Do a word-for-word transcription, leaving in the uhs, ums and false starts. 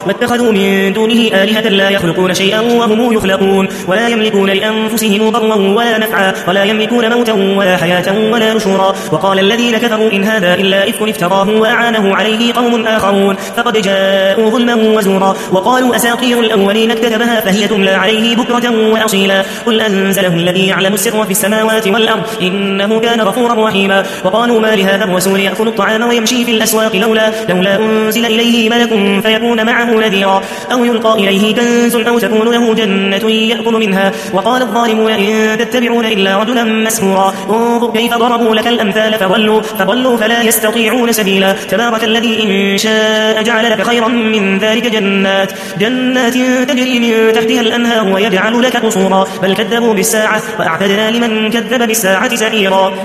واتخذوا من دونه آلهة لا يخلقون شيئا وهم يخلقون ولا يملكون لأنفسهم ضرا ولا نفعا ولا يملكون موتا ولا حياة ولا نشورا. وقال الذين كفروا إن هذا إلا إفك افتراه وأعانه عليه قوم آخرون فقد جاءوا ظلما وزورا. وقالوا أساطير الأولين اكتتبها فهي تملى عليه بكرة وأصيلا. قل أنزله الذي يعلم السر في السماوات والأرض إنه كان غفورا رحيما. وقالوا ما لهذا الرسول يأكل الطعام ويمشي في الأسواق لولا, لولا أنزل إليه ملك فيكون معه نذيرا أو يلقى إليه كنز أو تكون له جنة يأكل منها. وقال الظالمون إن تتبعون إلا رجلا مسحورا. انظر كيف ضربوا لك الأمثال فضلوا, فضلوا فلا يستطيعون سبيلا. تبارك الذي إن شاء جعل لك خيرا من ذلك جنات, جنات تجري من تحتها الأنهار ويجعل لك قصورا. بل كذبوا بالساعة وأعتدنا لمن كذب بالساعة سعيرا.